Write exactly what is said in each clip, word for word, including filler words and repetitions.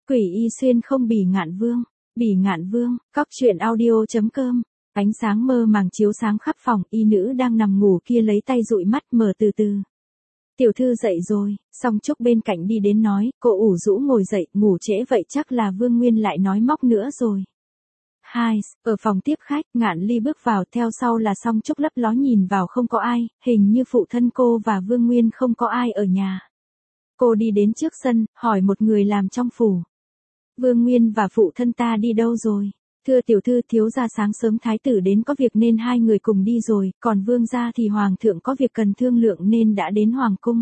Quỷ y xuyên không bỉ ngạn vương, bỉ ngạn vương, cóc truyện audio.com. Ánh sáng mơ màng chiếu sáng khắp phòng, y nữ đang nằm ngủ kia lấy tay dụi mắt mở từ từ. Tiểu thư dậy rồi, Song Trúc bên cạnh đi đến nói, cô ủ rũ ngồi dậy, ngủ trễ vậy chắc là Vương Nguyên lại nói móc nữa rồi. Hai, ở phòng tiếp khách, Ngạn Ly bước vào, theo sau là Song Trúc lấp ló nhìn vào không có ai, hình như phụ thân cô và Vương Nguyên không có ai ở nhà. Cô đi đến trước sân, hỏi một người làm trong phủ. Vương Nguyên và phụ thân ta đi đâu rồi? Thưa tiểu thư, thiếu gia sáng sớm thái tử đến có việc nên hai người cùng đi rồi, còn vương gia thì hoàng thượng có việc cần thương lượng nên đã đến hoàng cung.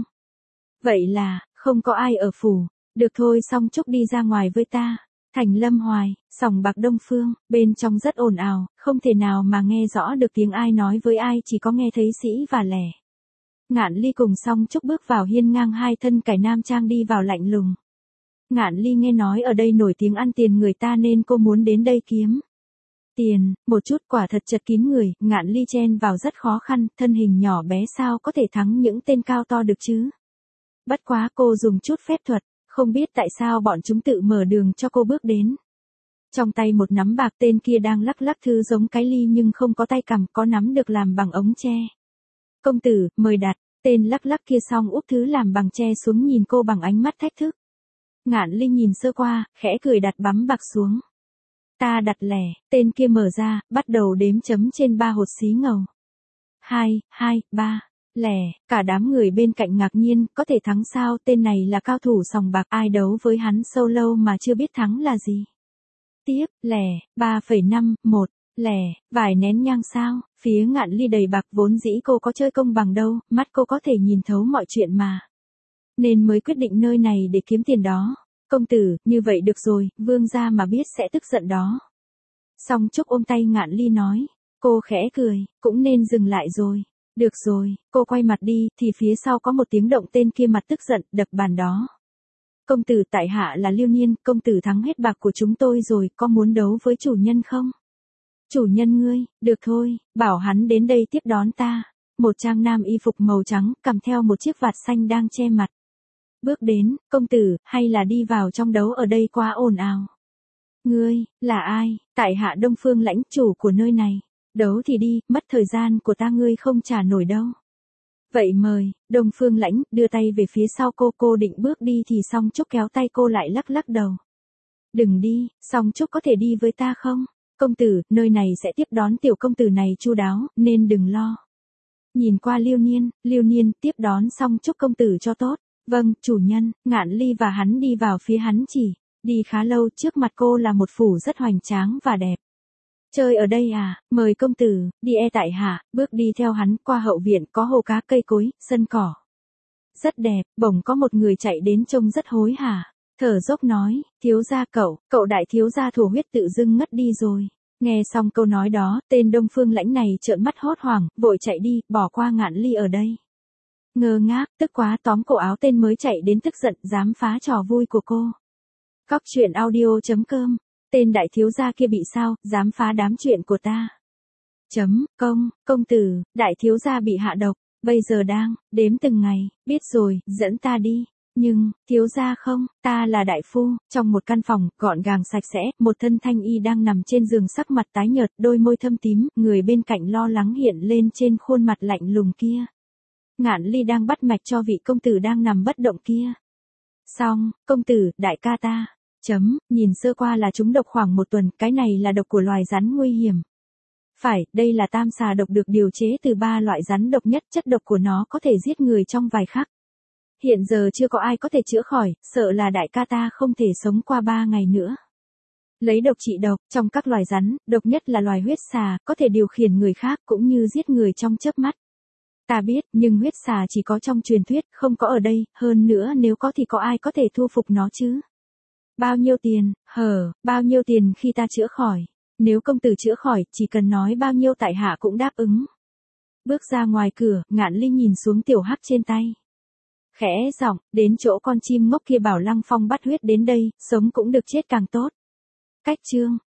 Vậy là, không có ai ở phủ. Được thôi, Song Trúc đi ra ngoài với ta. Thành Lâm Hoài, sòng bạc Đông Phương, bên trong rất ồn ào, không thể nào mà nghe rõ được tiếng ai nói với ai, chỉ có nghe thấy sĩ và lẻ. Ngạn Ly cùng Song Trúc bước vào hiên ngang, hai thân cải nam trang đi vào lạnh lùng. Ngạn Ly nghe nói ở đây nổi tiếng ăn tiền người ta nên cô muốn đến đây kiếm tiền, một chút, quả thật chật kín người, Ngạn Ly chen vào rất khó khăn, thân hình nhỏ bé sao có thể thắng những tên cao to được chứ. Bất quá cô dùng chút phép thuật, không biết tại sao bọn chúng tự mở đường cho cô bước đến. Trong tay một nắm bạc, tên kia đang lắc lắc thứ giống cái ly nhưng không có tay cầm, có nắm được làm bằng ống tre. Công tử, mời đặt, tên lắc lắc kia xong úp thứ làm bằng tre xuống nhìn cô bằng ánh mắt thách thức. Ngạn Ly nhìn sơ qua, khẽ cười đặt bắm bạc xuống. Ta đặt lẻ, tên kia mở ra, bắt đầu đếm chấm trên ba hột xí ngầu. Hai, hai, ba, lẻ, cả đám người bên cạnh ngạc nhiên, có thể thắng sao, tên này là cao thủ sòng bạc, ai đấu với hắn sâu lâu mà chưa biết thắng là gì. Tiếp, lẻ, ba phẩy năm, một, lẻ, vài nén nhang sao, phía Ngạn Ly đầy bạc, vốn dĩ cô có chơi công bằng đâu, mắt cô có thể nhìn thấu mọi chuyện mà. Nên mới quyết định nơi này để kiếm tiền đó. Công tử, như vậy được rồi, vương gia mà biết sẽ tức giận đó. Song Trúc ôm tay Ngạn Ly nói. Cô khẽ cười, cũng nên dừng lại rồi. Được rồi, cô quay mặt đi, thì phía sau có một tiếng động, tên kia mặt tức giận, đập bàn đó. Công tử, tại hạ là Liêu Nhiên, công tử thắng hết bạc của chúng tôi rồi, có muốn đấu với chủ nhân không? Chủ nhân ngươi, được thôi, bảo hắn đến đây tiếp đón ta. Một trang nam y phục màu trắng, cầm theo một chiếc vạt xanh đang che mặt. Bước đến, công tử, hay là đi vào trong đấu, ở đây quá ồn ào. Ngươi, là ai? Tại hạ Đông Phương Lãnh, chủ của nơi này. Đấu thì đi, mất thời gian của ta ngươi không trả nổi đâu. Vậy mời, Đông Phương Lãnh, đưa tay về phía sau cô, cô định bước đi thì Song Trúc kéo tay cô lại lắc lắc đầu. Đừng đi, Song Trúc có thể đi với ta không? Công tử, nơi này sẽ tiếp đón tiểu công tử này chu đáo, nên đừng lo. Nhìn qua Liêu Nhiên, Liêu Nhiên tiếp đón Song Trúc công tử cho tốt. Vâng, chủ nhân. Ngạn Ly và hắn đi vào phía hắn chỉ. Đi khá lâu, trước mặt cô là một phủ rất hoành tráng và đẹp. Chơi ở đây à, mời công tử, đi e tại hạ, bước đi theo hắn qua hậu viện, có hồ cá, cây cối, sân cỏ. Rất đẹp, bỗng có một người chạy đến trông rất hối hả. Thở dốc nói, thiếu gia cậu, cậu đại thiếu gia thổ huyết tự dưng ngất đi rồi. Nghe xong câu nói đó, tên Đông Phương Lãnh này trợn mắt hốt hoảng, vội chạy đi, bỏ qua Ngạn Ly ở đây. Ngơ ngác, tức quá, tóm cổ áo tên mới chạy đến tức giận, dám phá trò vui của cô. Cóc truyện audio.com. Tên đại thiếu gia kia bị sao, dám phá đám chuyện của ta. Chấm, công, công tử, đại thiếu gia bị hạ độc, bây giờ đang, đếm từng ngày, biết rồi, dẫn ta đi. Nhưng, thiếu gia không, ta là đại phu. Trong một căn phòng, gọn gàng sạch sẽ, một thân thanh y đang nằm trên giường, sắc mặt tái nhợt, đôi môi thâm tím, người bên cạnh lo lắng hiện lên trên khuôn mặt lạnh lùng kia. Ngạn Ly đang bắt mạch cho vị công tử đang nằm bất động kia. Xong, công tử, đại ca ta. Chấm, nhìn sơ qua là chúng độc khoảng một tuần, cái này là độc của loài rắn nguy hiểm. Phải, đây là tam xà độc được điều chế từ ba loại rắn độc nhất, chất độc của nó có thể giết người trong vài khắc. Hiện giờ chưa có ai có thể chữa khỏi, sợ là đại ca ta không thể sống qua ba ngày nữa. Lấy độc trị độc, trong các loài rắn, độc nhất là loài huyết xà, có thể điều khiển người khác cũng như giết người trong chớp mắt. Ta biết, nhưng huyết xà chỉ có trong truyền thuyết, không có ở đây, hơn nữa nếu có thì có ai có thể thu phục nó chứ? Bao nhiêu tiền, hờ, bao nhiêu tiền khi ta chữa khỏi? Nếu công tử chữa khỏi, chỉ cần nói bao nhiêu tại hạ cũng đáp ứng. Bước ra ngoài cửa, Ngạn Ly nhìn xuống tiểu hắc trên tay. Khẽ giọng, đến chỗ con chim ngốc kia bảo Lăng Phong bắt huyết đến đây, sống cũng được chết càng tốt. Cách chương.